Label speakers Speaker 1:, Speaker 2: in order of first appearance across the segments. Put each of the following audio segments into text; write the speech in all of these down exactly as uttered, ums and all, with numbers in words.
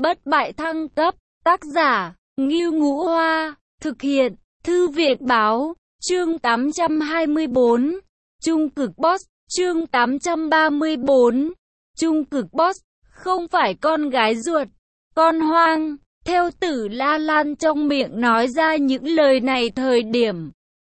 Speaker 1: Bất bại thăng cấp, tác giả, Ngưu Ngũ Hoa, thực hiện, Thư viện báo, chương tám trăm hai mươi tư, Trung cực boss, chương tám trăm ba mươi tư, Trung cực boss, không phải con gái ruột, con hoang, theo Tử La Lan trong miệng nói ra những lời này thời điểm.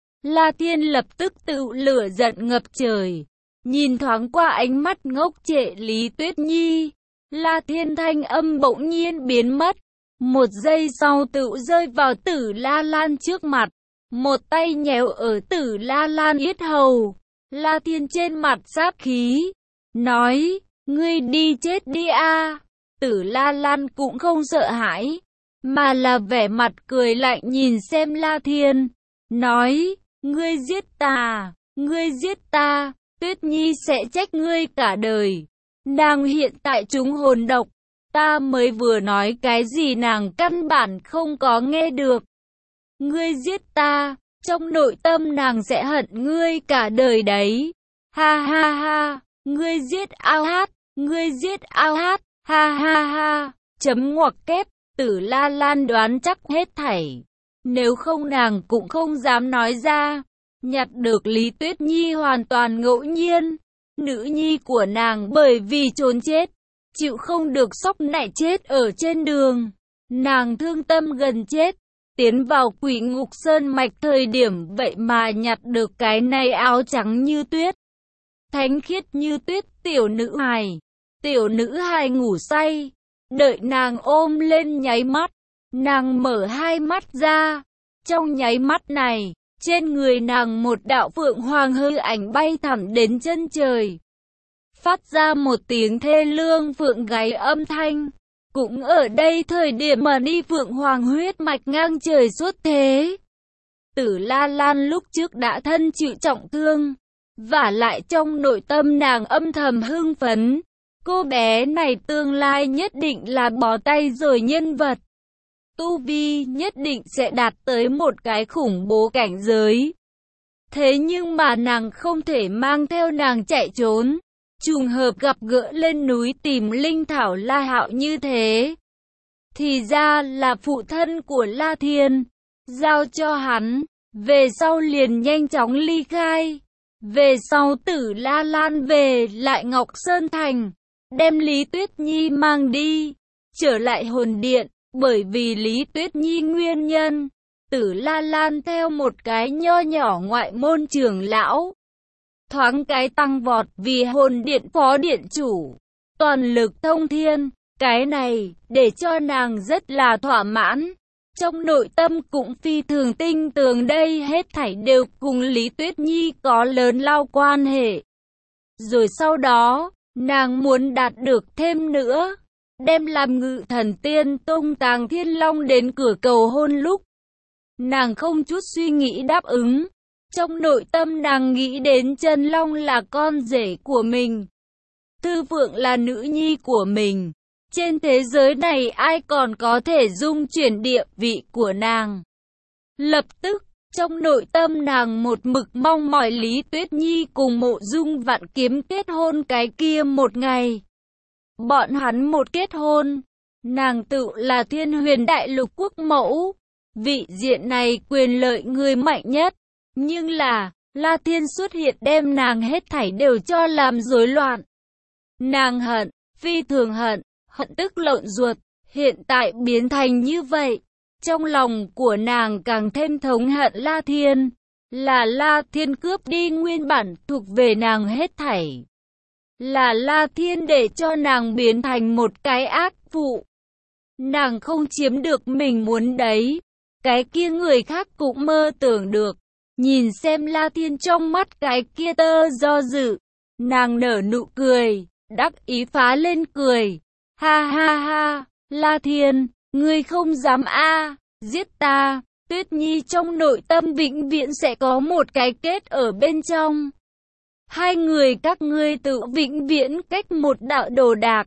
Speaker 1: La Thiên lập tức tự lửa giận ngập trời, nhìn thoáng qua ánh mắt ngốc trệ Lý Tuyết Nhi. La Thiên thanh âm bỗng nhiên biến mất, một giây sau tự rơi vào Tử La Lan trước mặt, một tay nhéo ở Tử La Lan yết hầu. La Thiên trên mặt sát khí, nói, ngươi đi chết đi a. Tử La Lan cũng không sợ hãi, mà là vẻ mặt cười lạnh nhìn xem La Thiên, nói, ngươi giết ta, ngươi giết ta, Tuyết Nhi sẽ trách ngươi cả đời. Nàng hiện tại trúng hồn độc, ta mới vừa nói cái gì nàng căn bản không có nghe được. Ngươi giết ta, trong nội tâm nàng sẽ hận ngươi cả đời đấy. Ha ha ha, ngươi giết ao hát, ngươi giết ao hát, ha ha ha, chấm ngoặc kép, Tử La Lan đoán chắc hết thảy. Nếu không nàng cũng không dám nói ra. Nhặt được Lý Tuyết Nhi hoàn toàn ngẫu nhiên. Nữ nhi của nàng bởi vì trốn chết, chịu không được sốc nảy chết ở trên đường. Nàng thương tâm gần chết, tiến vào Quỷ Ngục Sơn Mạch thời điểm vậy mà nhặt được cái này áo trắng như tuyết, thánh khiết như tuyết tiểu nữ hài. Tiểu nữ hài ngủ say, đợi nàng ôm lên nháy mắt, nàng mở hai mắt ra. Trong nháy mắt này, trên người nàng một đạo phượng hoàng hư ảnh bay thẳng đến chân trời, phát ra một tiếng thê lương phượng gáy âm thanh. Cũng ở đây thời điểm mà đi phượng hoàng huyết mạch ngang trời xuất thế. Tử La Lan lúc trước đã thân chịu trọng thương, vả lại trong nội tâm nàng âm thầm hưng phấn. Cô bé này tương lai nhất định là bó tay rồi nhân vật. Tu vi nhất định sẽ đạt tới một cái khủng bố cảnh giới. Thế nhưng mà nàng không thể mang theo nàng chạy trốn. Trùng hợp gặp gỡ lên núi tìm linh thảo La Hạo như thế. Thì ra là phụ thân của La Thiên. Giao cho hắn. Về sau liền nhanh chóng ly khai. Về sau Tử La Lan về lại Ngọc Sơn Thành, đem Lý Tuyết Nhi mang đi. Trở lại hồn điện. Bởi vì Lý Tuyết Nhi nguyên nhân, Tử La Lan theo một cái nho nhỏ ngoại môn trưởng lão, thoáng cái tăng vọt vì hồn điện phó điện chủ, toàn lực thông thiên. Cái này, để cho nàng rất là thỏa mãn. Trong nội tâm cũng phi thường tinh tường đây hết thảy đều cùng Lý Tuyết Nhi có lớn lao quan hệ. Rồi sau đó, nàng muốn đạt được thêm nữa. Đem làm Ngự Thần Tiên Tông Tàng Thiên Long đến cửa cầu hôn lúc, nàng không chút suy nghĩ đáp ứng. Trong nội tâm nàng nghĩ đến Chân Long là con rể của mình, Thư Phượng là nữ nhi của mình. Trên thế giới này ai còn có thể dung chuyển địa vị của nàng. Lập tức, trong nội tâm nàng một mực mong mỏi Lý Tuyết Nhi cùng Mộ Dung Vạn Kiếm kết hôn cái kia một ngày. Bọn hắn một kết hôn, nàng tự là Thiên Huyền Đại Lục quốc mẫu, vị diện này quyền lợi người mạnh nhất. Nhưng là, La Thiên xuất hiện đem nàng hết thảy đều cho làm rối loạn. Nàng hận, phi thường hận, hận tức lợn ruột, hiện tại biến thành như vậy. Trong lòng của nàng càng thêm thống hận La Thiên, là La Thiên cướp đi nguyên bản thuộc về nàng hết thảy. Là La Thiên để cho nàng biến thành một cái ác phụ. Nàng không chiếm được mình muốn đấy, cái kia người khác cũng mơ tưởng được. Nhìn xem La Thiên trong mắt cái kia tơ do dự, nàng nở nụ cười, đắc ý phá lên cười. Ha ha ha, La Thiên, ngươi không dám a, giết ta, Tuyết Nhi trong nội tâm vĩnh viễn sẽ có một cái kết ở bên trong. Hai người các ngươi tự vĩnh viễn cách một đạo đồ đạc.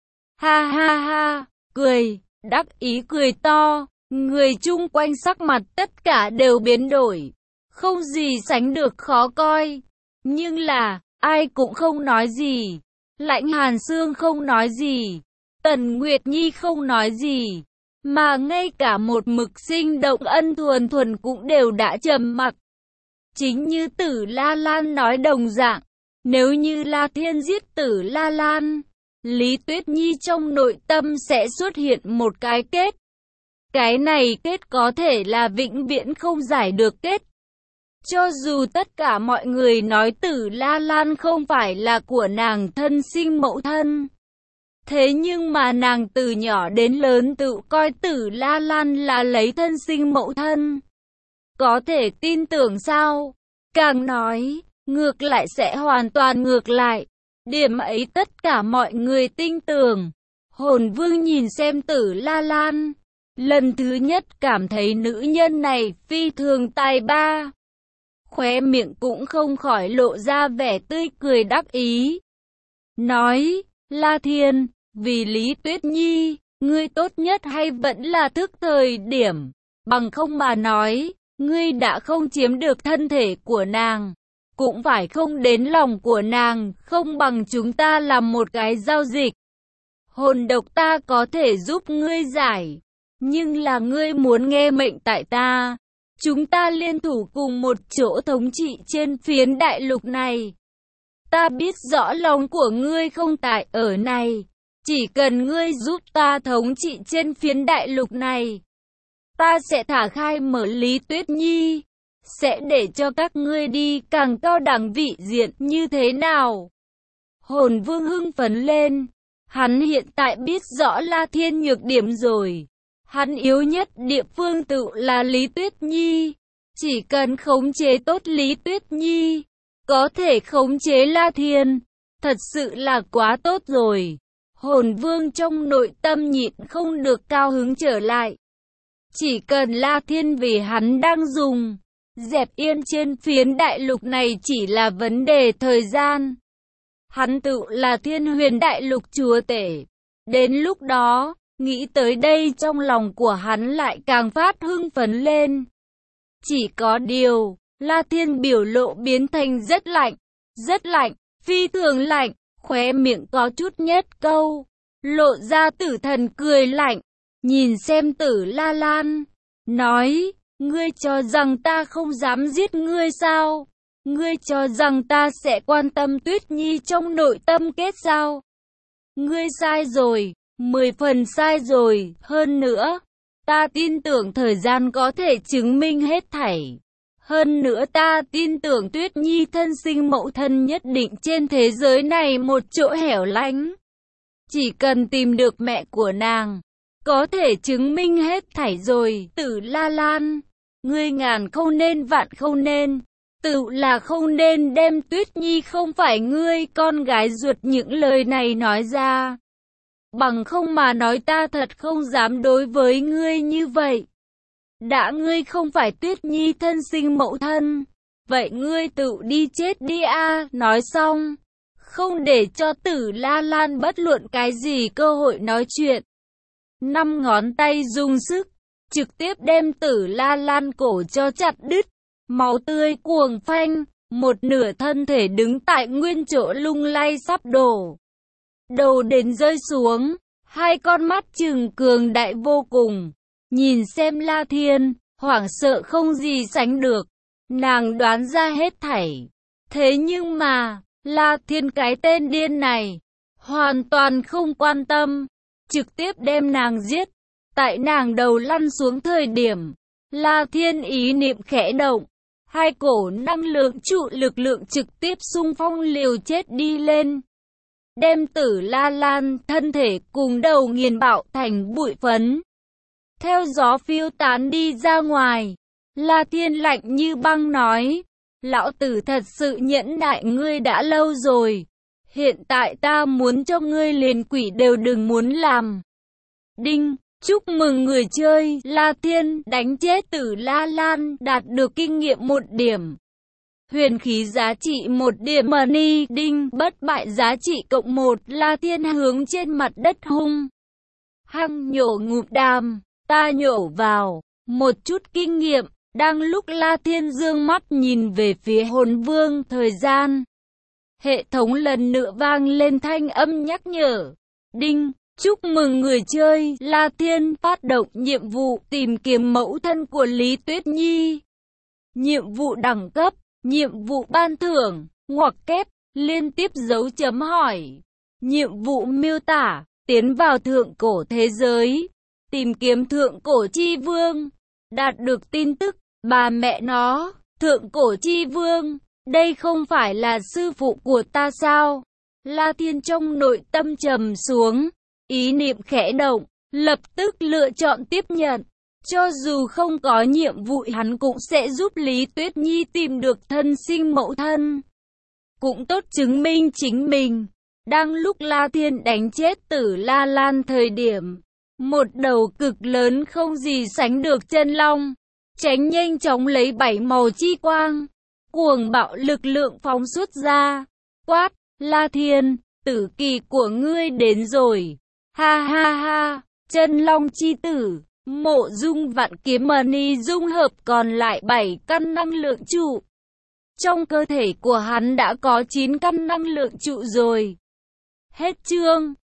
Speaker 1: Ha ha ha, cười, đắc ý cười to, người chung quanh sắc mặt tất cả đều biến đổi, không gì sánh được khó coi. Nhưng là, ai cũng không nói gì. Lãnh Hàn Sương không nói gì. Tần Nguyệt Nhi không nói gì, mà ngay cả một mực sinh động Ân Thuần Thuần cũng đều đã trầm mặc. Chính như Tử La Lan nói đồng dạng, nếu như La Thiên giết Tử La Lan, Lý Tuyết Nhi trong nội tâm sẽ xuất hiện một cái kết. Cái này kết có thể là vĩnh viễn không giải được kết. Cho dù tất cả mọi người nói Tử La Lan không phải là của nàng thân sinh mẫu thân. Thế nhưng mà nàng từ nhỏ đến lớn tự coi Tử La Lan là lấy thân sinh mẫu thân. Có thể tin tưởng sao? Càng nói, ngược lại sẽ hoàn toàn ngược lại. Điểm ấy tất cả mọi người tin tưởng. Hồn Vương nhìn xem Tử La Lan. Lần thứ nhất cảm thấy nữ nhân này phi thường tài ba. Khóe miệng cũng không khỏi lộ ra vẻ tươi cười đắc ý. Nói, La Thiên, vì Lý Tuyết Nhi, ngươi tốt nhất hay vẫn là thức thời điểm. Bằng không mà nói, ngươi đã không chiếm được thân thể của nàng. Cũng phải không đến lòng của nàng, không bằng chúng ta làm một cái giao dịch. Hồn độc ta có thể giúp ngươi giải. Nhưng là ngươi muốn nghe mệnh tại ta. Chúng ta liên thủ cùng một chỗ thống trị trên phiến đại lục này. Ta biết rõ lòng của ngươi không tại ở này. Chỉ cần ngươi giúp ta thống trị trên phiến đại lục này, ta sẽ thả khai mở Lý Tuyết Nhi. Sẽ để cho các ngươi đi càng cao đẳng vị diện như thế nào? Hồn Vương hưng phấn lên. Hắn hiện tại biết rõ La Thiên nhược điểm rồi. Hắn yếu nhất địa phương tự là Lý Tuyết Nhi. Chỉ cần khống chế tốt Lý Tuyết Nhi, có thể khống chế La Thiên. Thật sự là quá tốt rồi. Hồn Vương trong nội tâm nhịn không được cao hứng trở lại. Chỉ cần La Thiên vì hắn đang dùng, dẹp yên trên phiến đại lục này chỉ là vấn đề thời gian. Hắn tự là Thiên Huyền đại lục chúa tể. Đến lúc đó, nghĩ tới đây trong lòng của hắn lại càng phát hưng phấn lên. Chỉ có điều, La Thiên biểu lộ biến thành rất lạnh, rất lạnh, phi thường lạnh, khóe miệng có chút nhất câu, lộ ra tử thần cười lạnh, nhìn xem Tử La Lan, nói, ngươi cho rằng ta không dám giết ngươi sao? Ngươi cho rằng ta sẽ quan tâm Tuyết Nhi trong nội tâm kết sao? Ngươi sai rồi, mười phần sai rồi, hơn nữa, ta tin tưởng thời gian có thể chứng minh hết thảy. Hơn nữa ta tin tưởng Tuyết Nhi thân sinh mẫu thân nhất định trên thế giới này một chỗ hẻo lánh. Chỉ cần tìm được mẹ của nàng, có thể chứng minh hết thảy rồi. Tử La Lan, ngươi ngàn không nên vạn không nên, tự là không nên đem Tuyết Nhi không phải ngươi con gái ruột những lời này nói ra. Bằng không mà nói ta thật không dám đối với ngươi như vậy. Đã ngươi không phải Tuyết Nhi thân sinh mẫu thân, vậy ngươi tự đi chết đi a. Nói xong, không để cho Tử La Lan bất luận cái gì cơ hội nói chuyện. Năm ngón tay dùng sức, trực tiếp đem Tử La Lan cổ cho chặt đứt, máu tươi cuồng phanh, một nửa thân thể đứng tại nguyên chỗ lung lay sắp đổ. Đầu đến rơi xuống, hai con mắt trừng cường đại vô cùng, nhìn xem La Thiên, hoảng sợ không gì sánh được, nàng đoán ra hết thảy. Thế nhưng mà, La Thiên cái tên điên này, hoàn toàn không quan tâm, trực tiếp đem nàng giết. Tại nàng đầu lăn xuống thời điểm, La Thiên ý niệm khẽ động, hai cổ năng lượng trụ lực lượng trực tiếp xung phong liều chết đi lên. Đem Tử La Lan thân thể cùng đầu nghiền bạo thành bụi phấn. Theo gió phiêu tán đi ra ngoài, La Thiên lạnh như băng nói, lão tử thật sự nhẫn nại ngươi đã lâu rồi. Hiện tại ta muốn cho ngươi liền quỷ đều đừng muốn làm. Đinh, chúc mừng người chơi La Thiên đánh chết Tử La Lan đạt được kinh nghiệm một điểm. Huyền khí giá trị một điểm money. Đinh, bất bại giá trị cộng một. La Thiên hướng trên mặt đất hung hăng nhổ ngụm đàm, ta nhổ vào, một chút kinh nghiệm. Đang lúc La Thiên dương mắt nhìn về phía Hồn Vương, thời gian, hệ thống lần nữa vang lên thanh âm nhắc nhở. Đinh, Chúc mừng người chơi, La Thiên phát động nhiệm vụ tìm kiếm mẫu thân của Lý Tuyết Nhi. Nhiệm vụ đẳng cấp, nhiệm vụ ban thưởng, ngoặc kép, liên tiếp dấu chấm hỏi. Nhiệm vụ miêu tả, tiến vào thượng cổ thế giới, tìm kiếm thượng cổ chi vương. Đạt được tin tức, bà mẹ nó, thượng cổ chi vương, đây không phải là sư phụ của ta sao? La Thiên trong nội tâm trầm xuống, ý niệm khẽ động, lập tức lựa chọn tiếp nhận. Cho dù không có nhiệm vụ hắn cũng sẽ giúp Lý Tuyết Nhi tìm được thân sinh mẫu thân. Cũng tốt chứng minh chính mình. Đang lúc La Thiên đánh chết Tử La Lan thời điểm, một đầu cực lớn không gì sánh được chân long, tránh nhanh chóng lấy bảy màu chi quang, cuồng bạo lực lượng phóng xuất ra, quát, La Thiên, tử kỳ của ngươi đến rồi, ha ha ha, chân long chi tử, mộ dung vạn kiếm mani dung hợp còn lại bảy căn năng lượng trụ. Trong cơ thể của hắn đã có chín căn năng lượng trụ rồi. Hết chương.